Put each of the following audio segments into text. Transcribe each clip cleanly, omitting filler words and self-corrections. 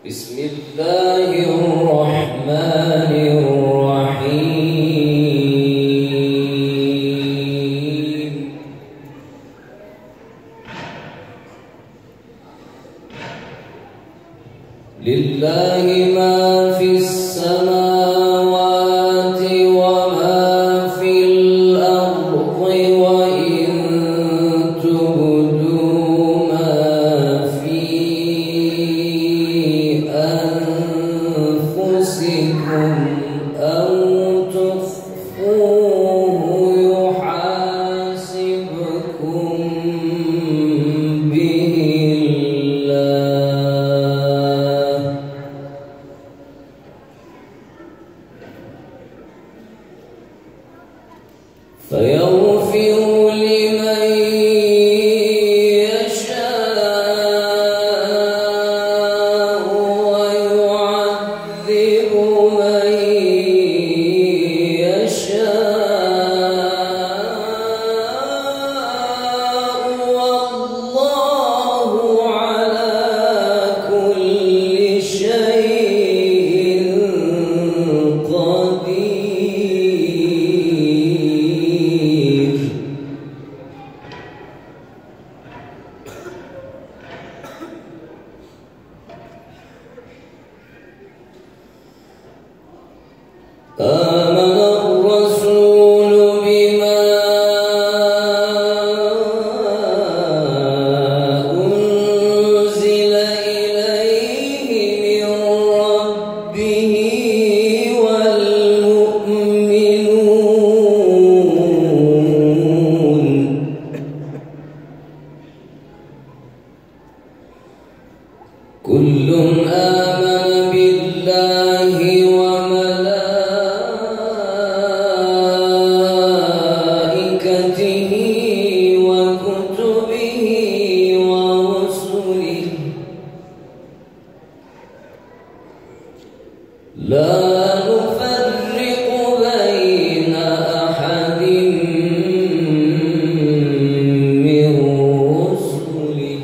بسم الله الرحمن الرحيم. لله ما في السماوات وما في الأرض، وإن تبدوا ما في أنفسكم أو تخفوه يحاسبكم به الله، فيغفر لمن يشاء ويعذب من يشاء، والله على كل شيء قدير. آمن الرسول بما أنزل إليه من ربه والمؤمنون، كل آمن بالله وملائكته وكتبه ورسله، لا نفرق بين أحد من رسله،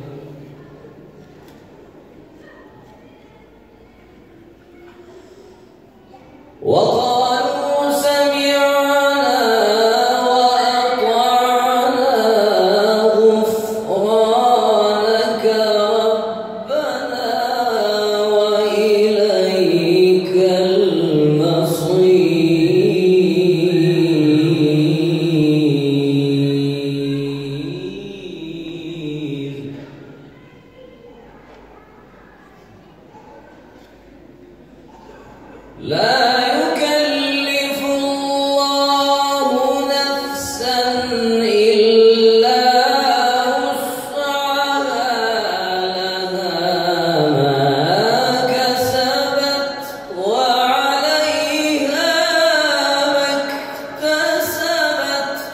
وقالوا سمعنا وأطعنا غفرانك ربنا وإليك المصير. لا يكلف الله نفسا إلا وسعها، لها ما كسبت وعليها ما اكتسبت،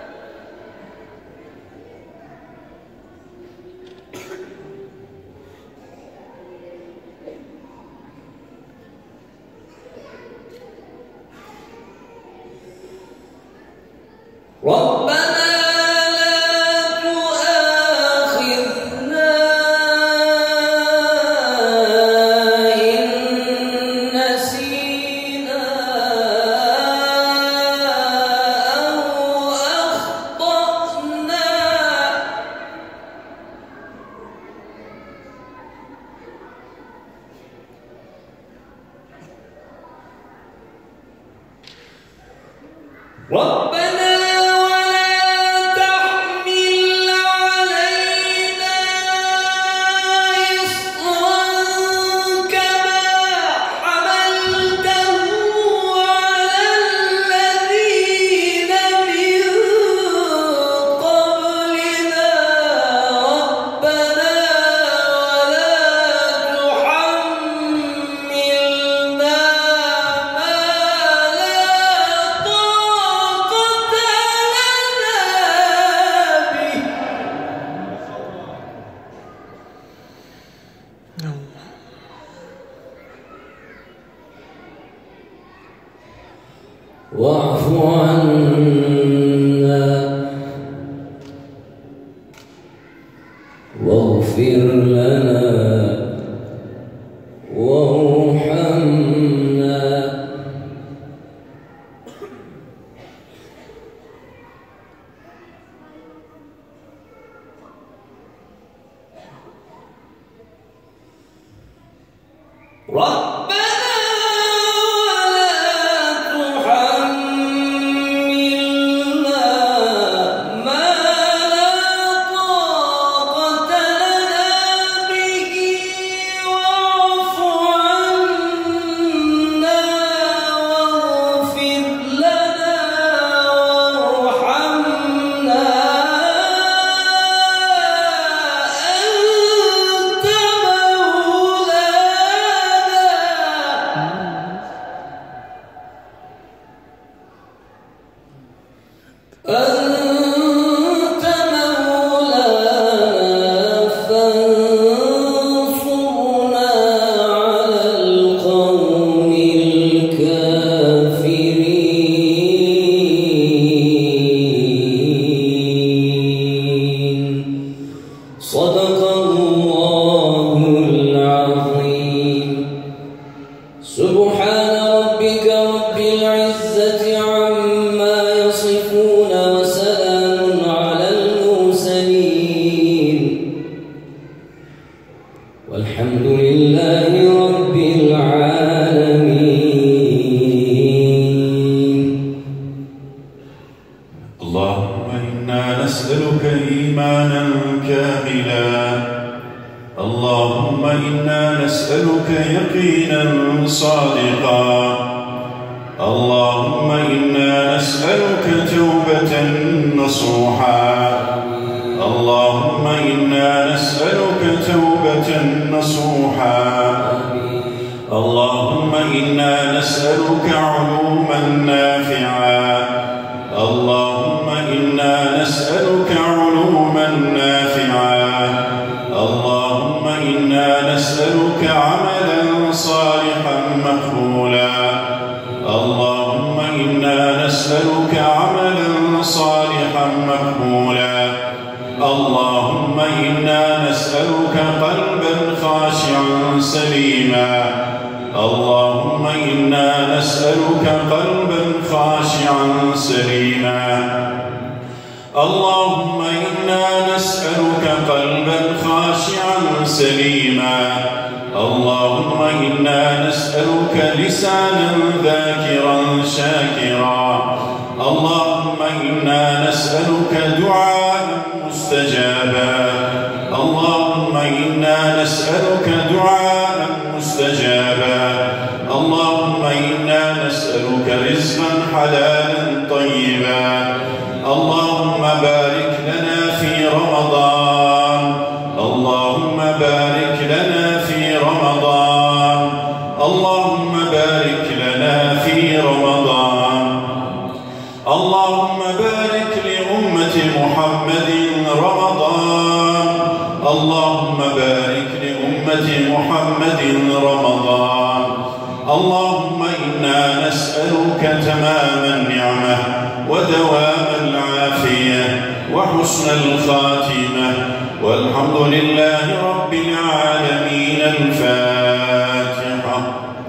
ربنا لا تؤاخذنا إن نسينا أو أخطأنا، ربنا واعف عنا واغفر لنا ربنا ولا تحملنا ما لا طاقة لنا به واعف عنا واغفر لنا وارحمنا أنت مولانا فانصرنا على القوم الكافرين. صدق الله العظيم. سبحان ربك رب العزة عما يصفون وسلام على المرسلين والحمد لله رب العالمين. اللهم إنا نسألك إيمانا كاملا. اللهم إنا نسألك يقينا صادقا. اللهم إنا نسألك توبة نصوحا. اللهم إنا نسألك توبة نصوحا. اللهم إنا نسألك علوما نافعا. اللهم إنا نسألك علوما نافعا. اللهم إنا نسألك عملا صالحا مقبولا. اللهم إنا نسألك عملا صالحا مقبولا. اللهم إنا نسألك قلبا خاشعا سليما. اللهم إنا نسألك قلبا خاشعا سليما. اللهم إنا نسألك قلبا خاشعا سليما. اللهم إنا نسألك لسانا ذاكرا شاكرا. اللهم إنا نسألك دعاء مستجابا. اللهم إنا نسألك دعاء مستجابا. اللهم إنا نسألك رزقا حلالا طيبا. اللهم بارك لنا في رمضان. اللهم بارك لنا في رمضان. اللهم بارك لنا في رمضان. اللهم بارك لأمة محمد رمضان. اللهم بارك لأمة محمد رمضان. اللهم إنا نسألك تمام النعمة ودوام العافية وحسن الخاتمة والحمد لله رب العالمين. الفاتحة.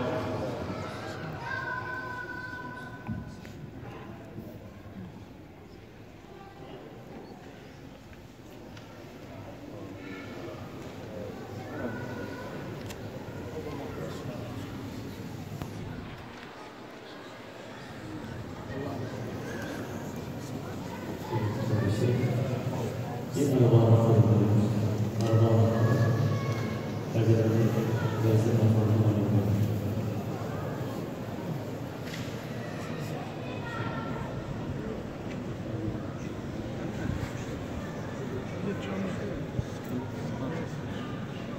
إن الله غفور رحيم.